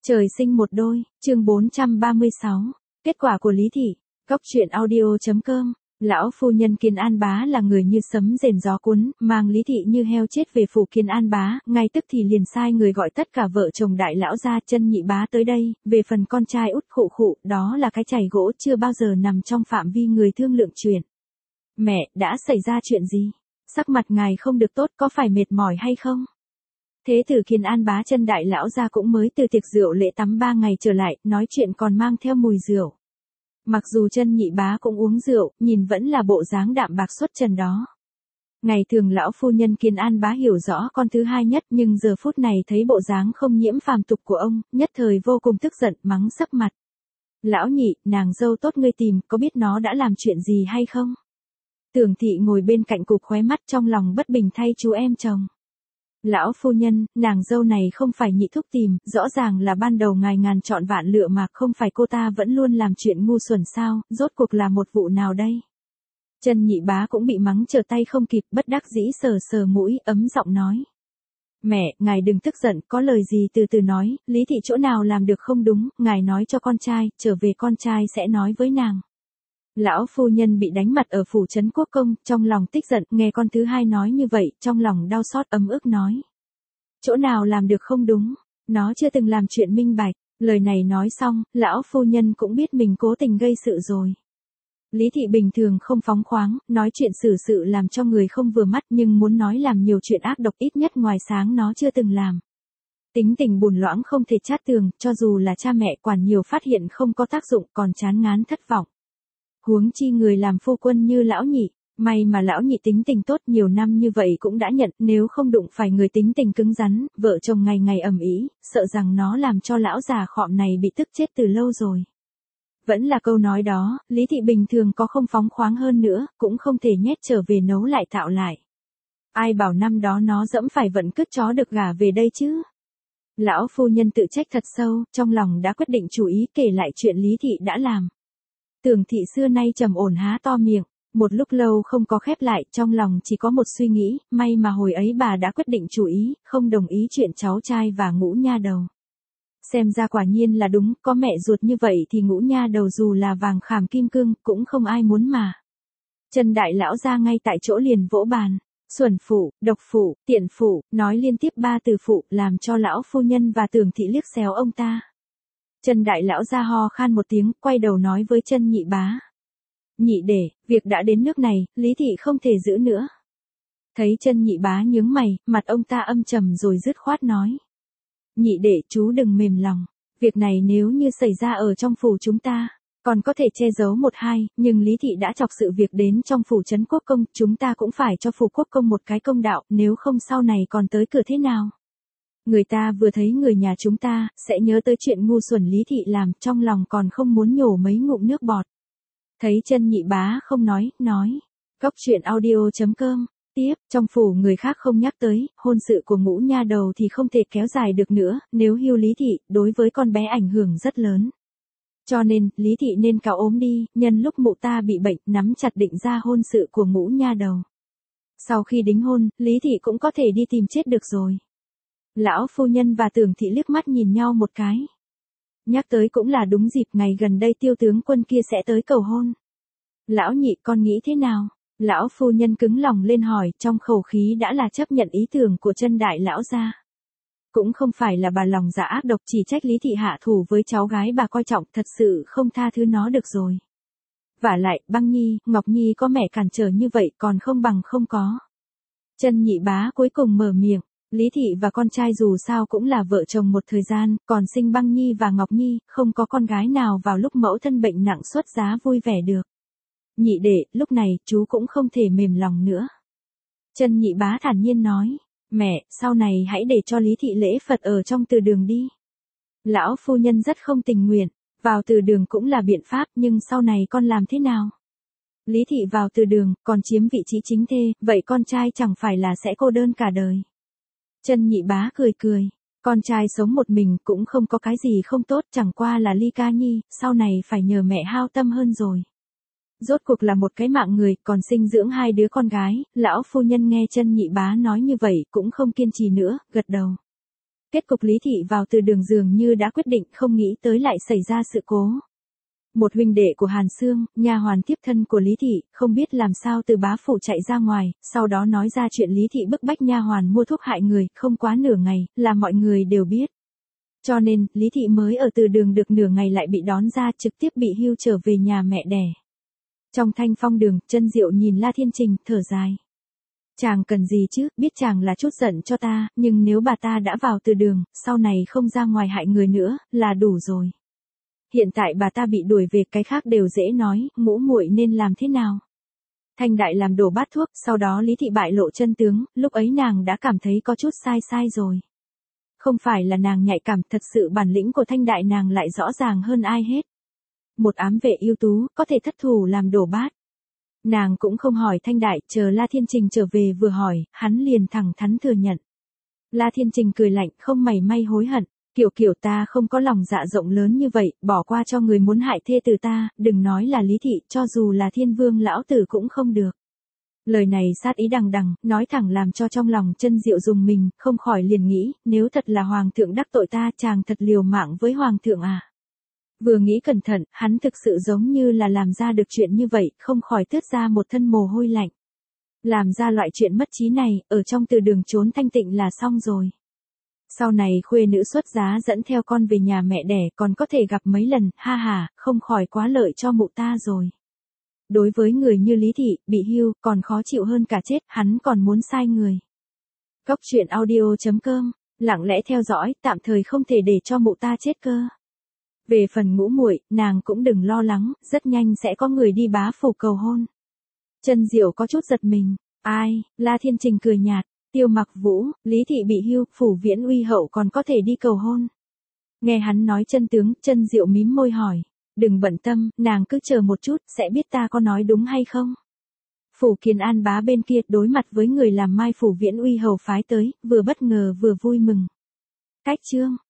Trời sinh một đôi, chương 436. Kết quả của Lý Thị. Góc truyện audio.com. Lão phu nhân Kiến An Bá là người như sấm rền gió cuốn, mang Lý Thị như heo chết về phủ Kiến An Bá, ngay tức thì liền sai người gọi tất cả vợ chồng đại lão gia Chân Nhị Bá tới đây, về phần con trai út Khụ Khụ, đó là cái chày gỗ chưa bao giờ nằm trong phạm vi người thương lượng chuyện. Mẹ, đã xảy ra chuyện gì? Sắc mặt ngài không được tốt, có phải mệt mỏi hay không? Thế tử Kiến An Bá Chân đại lão gia cũng mới từ tiệc rượu lễ tắm 3 ngày trở lại, nói chuyện còn mang theo mùi rượu. Mặc dù Chân Nhị Bá cũng uống rượu, nhìn vẫn là bộ dáng đạm bạc xuất trần đó. Ngày thường lão phu nhân Kiến An Bá hiểu rõ con thứ hai nhất, nhưng giờ phút này thấy bộ dáng không nhiễm phàm tục của ông, nhất thời vô cùng tức giận, mắng sấp mặt. Lão Nhị, nàng dâu tốt ngươi tìm, có biết nó đã làm chuyện gì hay không? Tưởng Thị ngồi bên cạnh cụp khóe mắt, trong lòng bất bình thay chú em chồng. Lão phu nhân, nàng dâu này không phải Nhị thúc tìm, rõ ràng là ban đầu ngài ngàn chọn vạn lựa mà không phải cô ta vẫn luôn làm chuyện ngu xuẩn sao, rốt cuộc là một vụ nào đây? Chân Nhị Bá cũng bị mắng trở tay không kịp, bất đắc dĩ sờ sờ mũi, ấm giọng nói. Mẹ, ngài đừng tức giận, có lời gì từ từ nói, Lý Thị chỗ nào làm được không đúng, ngài nói cho con trai, trở về con trai sẽ nói với nàng. Lão phu nhân bị đánh mặt ở phủ trấn Quốc Công, trong lòng tích giận, nghe con thứ hai nói như vậy, trong lòng đau xót ấm ức nói. Chỗ nào làm được không đúng, nó chưa từng làm chuyện minh bạch, lời này nói xong, lão phu nhân cũng biết mình cố tình gây sự rồi. Lý Thị bình thường không phóng khoáng, nói chuyện xử sự làm cho người không vừa mắt nhưng muốn nói làm nhiều chuyện ác độc ít nhất ngoài sáng nó chưa từng làm. Tính tình bùn loãng không thể chát tường, cho dù là cha mẹ quản nhiều phát hiện không có tác dụng còn chán ngán thất vọng. Huống chi người làm phu quân như lão Nhị, may mà lão Nhị tính tình tốt nhiều năm như vậy cũng đã nhận, nếu không đụng phải người tính tình cứng rắn, vợ chồng ngày ngày ầm ĩ, sợ rằng nó làm cho lão già khọm này bị tức chết từ lâu rồi. Vẫn là câu nói đó, Lý Thị bình thường có không phóng khoáng hơn nữa, cũng không thể nhét trở về nấu lại tạo lại. Ai bảo năm đó nó dẫm phải vận cứt chó được gả về đây chứ? Lão phu nhân tự trách thật sâu, trong lòng đã quyết định chủ ý kể lại chuyện Lý Thị đã làm. Tưởng Thị xưa nay trầm ổn há to miệng, một lúc lâu không có khép lại, trong lòng chỉ có một suy nghĩ, may mà hồi ấy bà đã quyết định chủ ý, không đồng ý chuyện cháu trai và Ngũ nha đầu. Xem ra quả nhiên là đúng, có mẹ ruột như vậy thì Ngũ nha đầu dù là vàng khảm kim cương, cũng không ai muốn mà. Chân đại lão ra ngay tại chỗ liền vỗ bàn, xuẩn phụ, độc phụ, tiện phụ, nói liên tiếp 3 từ phụ, làm cho lão phu nhân và Tưởng Thị liếc xéo ông ta. Chân đại lão ra ho khan một tiếng, quay đầu nói với Chân Nhị Bá. Nhị đệ, việc đã đến nước này, Lý Thị không thể giữ nữa. Thấy Chân Nhị Bá nhướng mày, mặt ông ta âm trầm rồi dứt khoát nói. Nhị đệ, chú đừng mềm lòng, việc này nếu như xảy ra ở trong phủ chúng ta, còn có thể che giấu một hai, nhưng Lý Thị đã chọc sự việc đến trong phủ trấn Quốc Công, chúng ta cũng phải cho phủ Quốc Công một cái công đạo, nếu không sau này còn tới cửa thế nào. Người ta vừa thấy người nhà chúng ta, sẽ nhớ tới chuyện ngu xuẩn Lý Thị làm, trong lòng còn không muốn nhổ mấy ngụm nước bọt. Thấy Chân Nhị Bá không nói. Góc truyện audio.com. Tiếp, trong phủ người khác không nhắc tới, hôn sự của Ngũ nha đầu thì không thể kéo dài được nữa, nếu hưu Lý Thị, đối với con bé ảnh hưởng rất lớn. Cho nên, Lý Thị nên cáo ốm đi, nhân lúc mụ ta bị bệnh, nắm chặt định ra hôn sự của Ngũ nha đầu. Sau khi đính hôn, Lý Thị cũng có thể đi tìm chết được rồi. Lão phu nhân và Tưởng Thị liếc mắt nhìn nhau một cái. Nhắc tới cũng là đúng dịp, ngày gần đây Tiêu tướng quân kia sẽ tới cầu hôn. Lão Nhị, con nghĩ thế nào? Lão phu nhân cứng lòng lên hỏi, trong khẩu khí đã là chấp nhận ý tưởng của Chân đại lão gia. Cũng không phải là bà lòng dạ ác độc, chỉ trách Lý Thị hạ thủ với cháu gái bà coi trọng, thật sự không tha thứ nó được rồi. Vả lại, Băng Nhi, Ngọc Nhi có mẹ cản trở như vậy còn không bằng không có. Chân Nhị Bá cuối cùng mở miệng. Lý Thị và con trai dù sao cũng là vợ chồng một thời gian, còn sinh Băng Nhi và Ngọc Nhi, không có con gái nào vào lúc mẫu thân bệnh nặng xuất giá vui vẻ được. Nhị đệ, lúc này, chú cũng không thể mềm lòng nữa. Chân Nhị Bá thản nhiên nói, mẹ, sau này hãy để cho Lý Thị lễ Phật ở trong từ đường đi. Lão phu nhân rất không tình nguyện, vào từ đường cũng là biện pháp, nhưng sau này con làm thế nào? Lý Thị vào từ đường, còn chiếm vị trí chính thê, vậy con trai chẳng phải là sẽ cô đơn cả đời. Chân Nhị Bá cười, con trai sống một mình cũng không có cái gì không tốt, chẳng qua là Ly Ca Nhi, sau này phải nhờ mẹ hao tâm hơn rồi. Rốt cuộc là một cái mạng người, còn sinh dưỡng 2 đứa con gái, lão phu nhân nghe Chân Nhị Bá nói như vậy cũng không kiên trì nữa, gật đầu. Kết cục Lý Thị vào Từ Đường dường như đã quyết định, không nghĩ tới lại xảy ra sự cố. Một huynh đệ của Hàn Sương, nha hoàn tiếp thân của Lý Thị, không biết làm sao từ bá phủ chạy ra ngoài, sau đó nói ra chuyện Lý Thị bức bách nha hoàn mua thuốc hại người, không quá nửa ngày, là mọi người đều biết. Cho nên, Lý Thị mới ở Từ Đường được nửa ngày lại bị đón ra, trực tiếp bị hưu trở về nhà mẹ đẻ. Trong Thanh Phong đường, Chân Diệu nhìn La Thiên Trình, thở dài. Chàng cần gì chứ, biết chàng là chút giận cho ta, nhưng nếu bà ta đã vào Từ Đường, sau này không ra ngoài hại người nữa, là đủ rồi. Hiện tại bà ta bị đuổi về, cái khác đều dễ nói, ngũ muội nên làm thế nào? Thanh Đại làm đổ bát thuốc, sau đó Lý Thị bại lộ chân tướng, lúc ấy nàng đã cảm thấy có chút sai rồi. Không phải là nàng nhạy cảm, thật sự bản lĩnh của Thanh Đại nàng lại rõ ràng hơn ai hết. Một ám vệ ưu tú, có thể thất thủ làm đổ bát. Nàng cũng không hỏi Thanh Đại, chờ La Thiên Trình trở về vừa hỏi, hắn liền thẳng thắn thừa nhận. La Thiên Trình cười lạnh, không mảy may hối hận. Kiểu ta không có lòng dạ rộng lớn như vậy, bỏ qua cho người muốn hại thê tử ta, đừng nói là Lý Thị, cho dù là Thiên Vương lão tử cũng không được. Lời này sát ý đằng đằng, nói thẳng làm cho trong lòng Chân Diệu rùng mình, không khỏi liền nghĩ, nếu thật là Hoàng thượng đắc tội ta, chàng thật liều mạng với Hoàng thượng à. Vừa nghĩ cẩn thận, hắn thực sự giống như là làm ra được chuyện như vậy, không khỏi tướt ra một thân mồ hôi lạnh. Làm ra loại chuyện mất trí này, ở trong Từ Đường trốn thanh tịnh là xong rồi. Sau này khuê nữ xuất giá dẫn theo con về nhà mẹ đẻ còn có thể gặp mấy lần, ha ha, không khỏi quá lợi cho mụ ta rồi. Đối với người như Lý Thị, bị hưu, còn khó chịu hơn cả chết, hắn còn muốn sai người. Cóc truyện audio.com, lặng lẽ theo dõi, tạm thời không thể để cho mụ ta chết cơ. Về phần ngũ muội, nàng cũng đừng lo lắng, rất nhanh sẽ có người đi bá phủ cầu hôn. Chân Diệu có chút giật mình, ai, La Thiên Trình cười nhạt. Tiêu Mặc Vũ, Lý Thị bị hưu, Phủ Viễn Uy hậu còn có thể đi cầu hôn. Nghe hắn nói chân tướng, Chân Diệu mím môi hỏi. Đừng bận tâm, nàng cứ chờ một chút, sẽ biết ta có nói đúng hay không. Phủ Kiến An bá bên kia đối mặt với người làm mai Phủ Viễn Uy hầu phái tới, vừa bất ngờ vừa vui mừng. Cách chương.